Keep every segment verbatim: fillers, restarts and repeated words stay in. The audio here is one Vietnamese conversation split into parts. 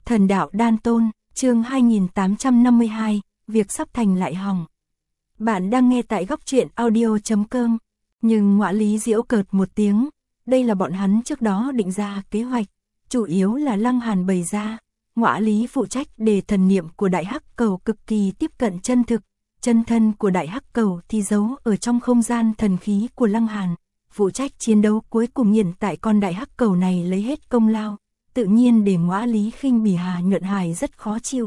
Thần đạo đan tôn, chương hai nghìn tám trăm năm mươi hai, việc sắp thành lại hỏng. Bạn đang nghe tại góc truyện audio chấm com, nhưng Ngọa Lý giễu cợt một tiếng, đây là bọn hắn trước đó định ra kế hoạch, chủ yếu là Lăng Hàn bày ra. Ngọa Lý phụ trách để thần niệm của Đại Hắc Cầu cực kỳ tiếp cận chân thực, chân thân của Đại Hắc Cầu thì giấu ở trong không gian thần khí của Lăng Hàn, phụ trách chiến đấu cuối cùng hiện tại con Đại Hắc Cầu này lấy hết công lao, tự nhiên để Ngọa Lý khinh bỉ Hà Nhuận Hải rất khó chịu.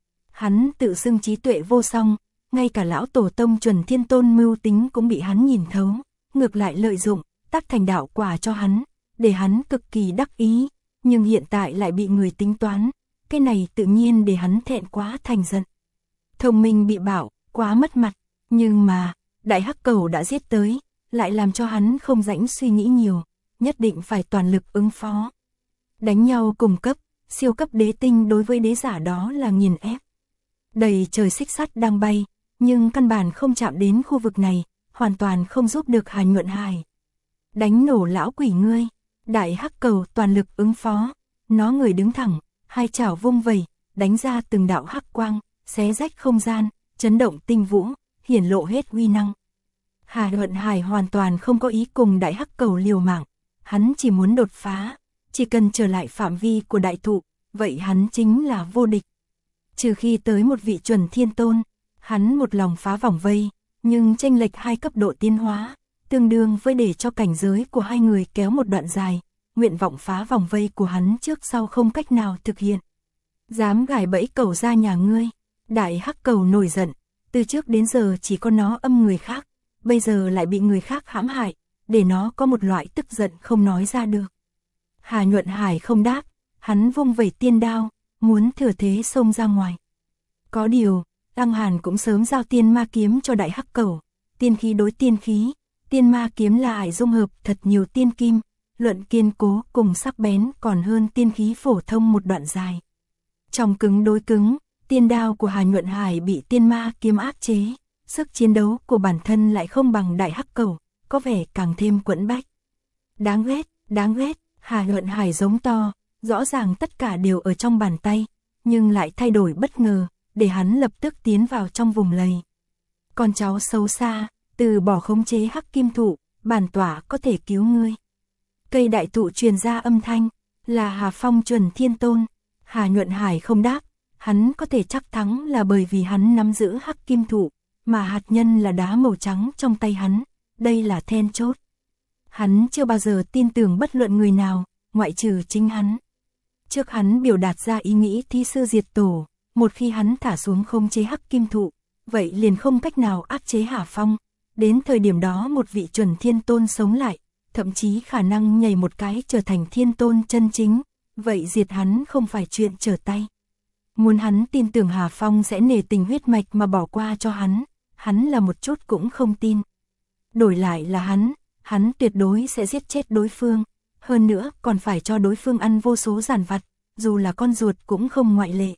Hắn tự xưng trí tuệ vô song, ngay cả lão tổ tông Chuẩn Thiên Tôn mưu tính cũng bị hắn nhìn thấu, ngược lại lợi dụng, tác thành đạo quả cho hắn, để hắn cực kỳ đắc ý, nhưng hiện tại lại bị người tính toán, cái này tự nhiên để hắn thẹn quá thành giận. Thông minh bị bảo, quá mất mặt, nhưng mà, Đại Hắc Cầu đã giết tới, lại làm cho hắn không rảnh suy nghĩ nhiều, nhất định phải toàn lực ứng phó. Đánh nhau cùng cấp, siêu cấp đế tinh đối với đế giả đó là nghiền ép. Đầy trời xích sắt đang bay, nhưng căn bản không chạm đến khu vực này, hoàn toàn không giúp được Hà Nhuận Hải. Đánh nổ lão quỷ ngươi, Đại Hắc Cầu toàn lực ứng phó, nó người đứng thẳng, hai chảo vung vẩy, đánh ra từng đạo hắc quang, xé rách không gian, chấn động tinh vũ, hiển lộ hết uy năng. Hà Nhuận Hải hoàn toàn không có ý cùng Đại Hắc Cầu liều mạng, hắn chỉ muốn đột phá, chỉ cần trở lại phạm vi của đại thụ, vậy hắn chính là vô địch. Trừ khi tới một vị Chuẩn Thiên Tôn, hắn một lòng phá vòng vây, nhưng chênh lệch hai cấp độ tiến hóa, tương đương với để cho cảnh giới của hai người kéo một đoạn dài, nguyện vọng phá vòng vây của hắn trước sau không cách nào thực hiện. Dám gài bẫy cầu ra nhà ngươi, Đại Hắc Cầu nổi giận, từ trước đến giờ chỉ có nó âm người khác, bây giờ lại bị người khác hãm hại, để nó có một loại tức giận không nói ra được. Hà Nhuận Hải không đáp, hắn vung vẩy tiên đao, muốn thừa thế xông ra ngoài. Có điều, Lăng Hàn cũng sớm giao tiên ma kiếm cho Đại Hắc Cầu, tiên khí đối tiên khí, tiên ma kiếm là ải dung hợp thật nhiều tiên kim, luận kiên cố cùng sắc bén còn hơn tiên khí phổ thông một đoạn dài. Trong cứng đối cứng, tiên đao của Hà Nhuận Hải bị tiên ma kiếm áp chế, sức chiến đấu của bản thân lại không bằng Đại Hắc Cầu, có vẻ càng thêm quẫn bách. Đáng ghét, đáng ghét, Hà Nhuận Hải giống to, rõ ràng tất cả đều ở trong bàn tay, nhưng lại thay đổi bất ngờ, để hắn lập tức tiến vào trong vùng lầy. Con cháu xấu xa, từ bỏ khống chế hắc kim thụ, bản tỏa có thể cứu ngươi. Cây đại thụ truyền ra âm thanh, là Hà Phong Chuẩn Thiên Tôn. Hà Nhuận Hải không đáp, hắn có thể chắc thắng là bởi vì hắn nắm giữ hắc kim thụ, mà hạt nhân là đá màu trắng trong tay hắn, đây là then chốt. Hắn chưa bao giờ tin tưởng bất luận người nào, ngoại trừ chính hắn. Trước hắn biểu đạt ra ý nghĩ thi sư diệt tổ, một khi hắn thả xuống khống chế hắc kim thụ, vậy liền không cách nào áp chế Hà Phong. Đến thời điểm đó một vị Chuẩn Thiên Tôn sống lại, thậm chí khả năng nhảy một cái trở thành Thiên Tôn chân chính, vậy diệt hắn không phải chuyện trở tay. Muốn hắn tin tưởng Hà Phong sẽ nể tình huyết mạch mà bỏ qua cho hắn, hắn là một chút cũng không tin. Đổi lại là hắn, hắn tuyệt đối sẽ giết chết đối phương, hơn nữa còn phải cho đối phương ăn vô số giàn vặt, dù là con ruột cũng không ngoại lệ.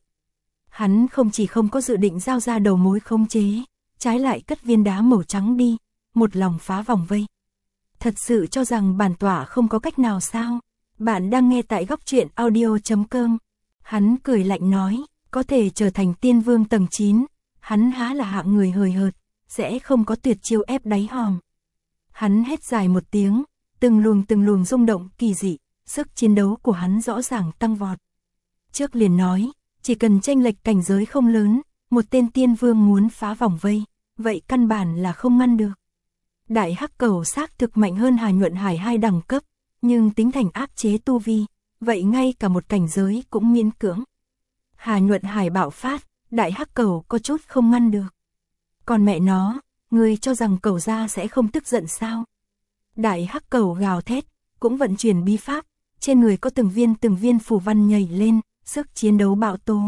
Hắn không chỉ không có dự định giao ra đầu mối khống chế, trái lại cất viên đá màu trắng đi, một lòng phá vòng vây. Thật sự cho rằng bản tỏa không có cách nào sao? Bạn đang nghe tại góc truyện audio chấm com. Hắn cười lạnh nói, có thể trở thành tiên vương tầng chín, hắn há là hạng người hời hợt, sẽ không có tuyệt chiêu ép đáy hòm. Hắn hét dài một tiếng, từng luồng từng luồng rung động kỳ dị, sức chiến đấu của hắn rõ ràng tăng vọt. Trước liền nói, chỉ cần chênh lệch cảnh giới không lớn, một tên tiên vương muốn phá vòng vây, vậy căn bản là không ngăn được. Đại Hắc Cầu xác thực mạnh hơn Hà Nhuận Hải hai đẳng cấp, nhưng tính thành áp chế tu vi, vậy ngay cả một cảnh giới cũng miễn cưỡng. Hà Nhuận Hải bạo phát, Đại Hắc Cầu có chút không ngăn được. Còn mẹ nó, ngươi cho rằng cầu gia sẽ không tức giận sao? Đại Hắc Cầu gào thét, cũng vận chuyển bí pháp, trên người có từng viên từng viên phù văn nhảy lên, sức chiến đấu bạo tố.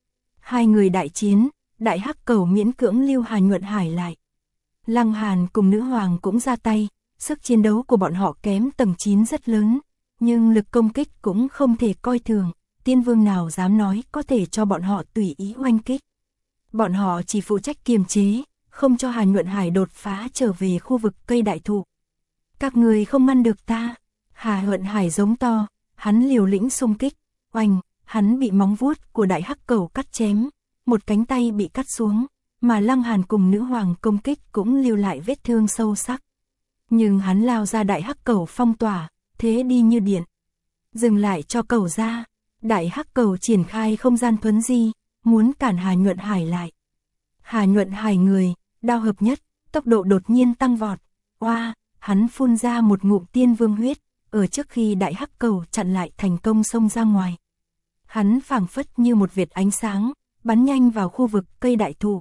Hai người đại chiến, Đại Hắc Cầu miễn cưỡng lưu Hà Nhuận Hải lại. Lăng Hàn cùng nữ hoàng cũng ra tay, sức chiến đấu của bọn họ kém tầng chín rất lớn, nhưng lực công kích cũng không thể coi thường, tiên vương nào dám nói có thể cho bọn họ tùy ý oanh kích. Bọn họ chỉ phụ trách kiềm chế, không cho Hà Nhuận Hải đột phá trở về khu vực cây đại thụ. Các người không ngăn được ta, Hà Nhuận Hải giống to, hắn liều lĩnh xung kích, oanh, hắn bị móng vuốt của đại hắc cẩu cắt chém, một cánh tay bị cắt xuống, mà Lăng Hàn cùng nữ hoàng công kích cũng lưu lại vết thương sâu sắc. Nhưng hắn lao ra đại hắc cẩu phong tỏa, thế đi như điện. Dừng lại cho cẩu ra, đại hắc cẩu triển khai không gian thuấn di, muốn cản Hà Nhuận Hải lại. Hà Nhuận Hải người, đao hợp nhất, tốc độ đột nhiên tăng vọt. Oa, hắn phun ra một ngụm tiên vương huyết, ở trước khi đại hắc cẩu chặn lại thành công xông ra ngoài. Hắn phảng phất như một vệt ánh sáng, bắn nhanh vào khu vực cây đại thụ.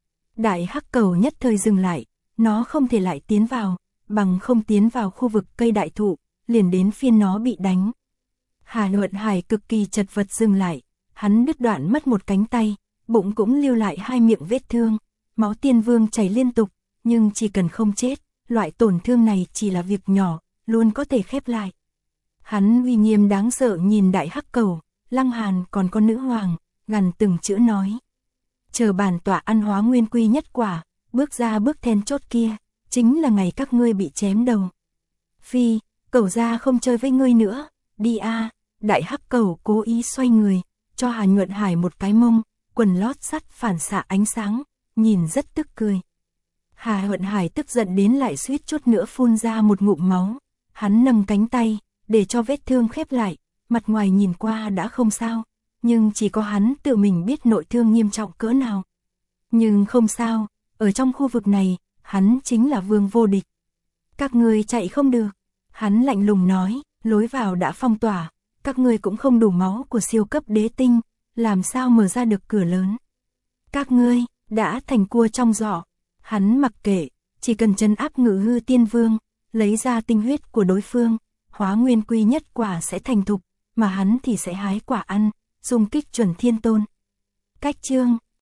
Đại hắc cẩu nhất thời dừng lại, nó không thể lại tiến vào, bằng không tiến vào khu vực cây đại thụ, liền đến phiên nó bị đánh. Hà Nhuận Hải cực kỳ chật vật dừng lại, hắn đứt đoạn mất một cánh tay, bụng cũng lưu lại hai miệng vết thương, máu tiên vương chảy liên tục, nhưng chỉ cần không chết, loại tổn thương này chỉ là việc nhỏ, luôn có thể khép lại. Hắn uy nghiêm đáng sợ nhìn đại hắc cẩu, Lăng Hàn còn có nữ hoàng, gằn từng chữ nói. Chờ bản tọa ăn hóa nguyên quy nhất quả, bước ra bước then chốt kia, chính là ngày các ngươi bị chém đầu. Phi, cẩu ra không chơi với ngươi nữa, đi a. Đại hắc cẩu cố ý xoay người, cho Hà Nhuận Hải một cái mông, quần lót sắt phản xạ ánh sáng, nhìn rất tức cười. Hà Nhuận Hải tức giận đến lại suýt chút nữa phun ra một ngụm máu, hắn nâng cánh tay, để cho vết thương khép lại, mặt ngoài nhìn qua đã không sao, nhưng chỉ có hắn tự mình biết nội thương nghiêm trọng cỡ nào. Nhưng không sao, ở trong khu vực này, hắn chính là vương vô địch. Các ngươi chạy không được, hắn lạnh lùng nói, lối vào đã phong tỏa, các ngươi cũng không đủ máu của siêu cấp đế tinh, làm sao mở ra được cửa lớn. Các ngươi, đã thành cua trong giỏ, hắn mặc kệ, chỉ cần trấn áp Ngự Hư Tiên Vương, lấy ra tinh huyết của đối phương, hóa nguyên quy nhất quả sẽ thành thục, mà hắn thì sẽ hái quả ăn, dung kích chuẩn thiên tôn. Cách chương